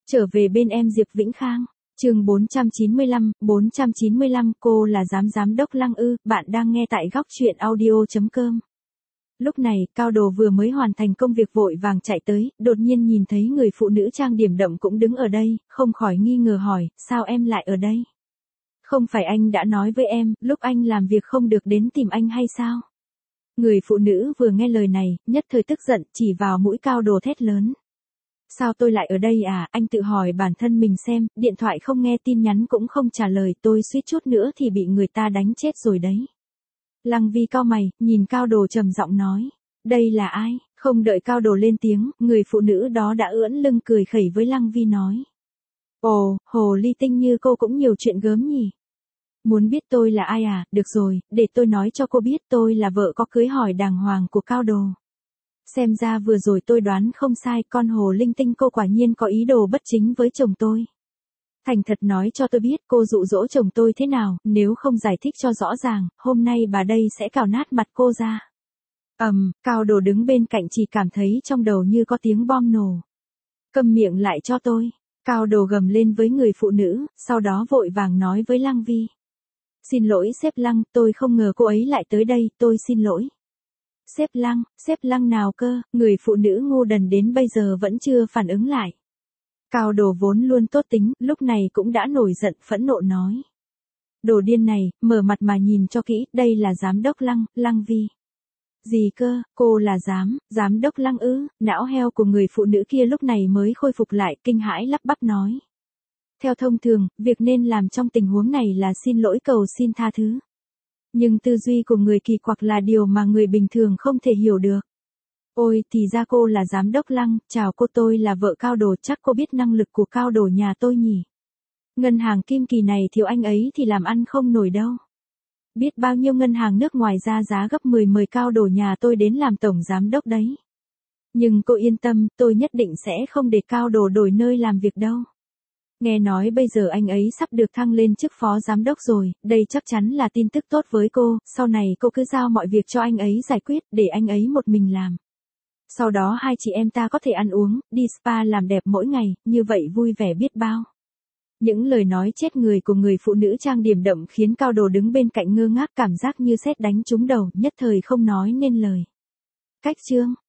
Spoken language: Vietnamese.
Trở về bên em Diệp Vĩnh Khang. Chương 495, cô là giám đốc Lăng ư, bạn đang nghe tại góc truyện audio.com. Lúc này, Cao Đồ vừa mới hoàn thành công việc vội vàng chạy tới, đột nhiên nhìn thấy người phụ nữ trang điểm đậm cũng đứng ở đây, không khỏi nghi ngờ hỏi, sao em lại ở đây? Không phải anh đã nói với em, lúc anh làm việc không được đến tìm anh hay sao? Người phụ nữ vừa nghe lời này, nhất thời tức giận, chỉ vào mũi Cao Đồ thét lớn. Sao tôi lại ở đây à, anh tự hỏi bản thân mình xem, điện thoại không nghe tin nhắn cũng không trả lời, tôi suýt chút nữa thì bị người ta đánh chết rồi đấy. Lăng Vi cau mày, nhìn Cao Đồ trầm giọng nói, đây là ai? Không đợi Cao Đồ lên tiếng, người phụ nữ đó đã ưỡn lưng cười khẩy với Lăng Vi nói. Ồ, hồ ly tinh như cô cũng nhiều chuyện gớm nhỉ? Muốn biết tôi là ai à, được rồi, để tôi nói cho cô biết tôi là vợ có cưới hỏi đàng hoàng của Cao Đồ. Xem ra vừa rồi tôi đoán không sai, con hồ linh tinh cô quả nhiên có ý đồ bất chính với chồng tôi. Thành thật nói cho tôi biết cô dụ dỗ chồng tôi thế nào, nếu không giải thích cho rõ ràng, hôm nay bà đây sẽ cào nát mặt cô ra. Cao Đồ đứng bên cạnh chỉ cảm thấy trong đầu như có tiếng bom nổ. Câm miệng lại cho tôi. Cao Đồ gầm lên với người phụ nữ, sau đó vội vàng nói với Lăng Vi. Xin lỗi sếp Lăng, tôi không ngờ cô ấy lại tới đây, tôi xin lỗi. Sếp Lăng nào cơ, người phụ nữ ngu đần đến bây giờ vẫn chưa phản ứng lại. Cao Đồ vốn luôn tốt tính, lúc này cũng đã nổi giận phẫn nộ nói. Đồ điên này, mở mặt mà nhìn cho kỹ, đây là giám đốc Lăng, Lăng Vi. Gì cơ, cô là giám đốc Lăng ư, não heo của người phụ nữ kia lúc này mới khôi phục lại, kinh hãi lắp bắp nói. Theo thông thường, việc nên làm trong tình huống này là xin lỗi cầu xin tha thứ. Nhưng tư duy của người kỳ quặc là điều mà người bình thường không thể hiểu được. Ôi, thì ra cô là giám đốc Lăng, chào cô, tôi là vợ Cao Đồ, chắc cô biết năng lực của Cao Đồ nhà tôi nhỉ. Ngân hàng Kim Kỳ này thiếu anh ấy thì làm ăn không nổi đâu. Biết bao nhiêu ngân hàng nước ngoài ra giá gấp 10 mời Cao Đồ nhà tôi đến làm tổng giám đốc đấy. Nhưng cô yên tâm, tôi nhất định sẽ không để Cao Đồ đổi nơi làm việc đâu. Nghe nói bây giờ anh ấy sắp được thăng lên chức phó giám đốc rồi, đây chắc chắn là tin tức tốt với cô, sau này cô cứ giao mọi việc cho anh ấy giải quyết, để anh ấy một mình làm. Sau đó hai chị em ta có thể ăn uống, đi spa làm đẹp mỗi ngày, như vậy vui vẻ biết bao. Những lời nói chết người của người phụ nữ trang điểm đậm khiến Cao Đồ đứng bên cạnh ngơ ngác, cảm giác như sét đánh trúng đầu, nhất thời không nói nên lời. Cách chương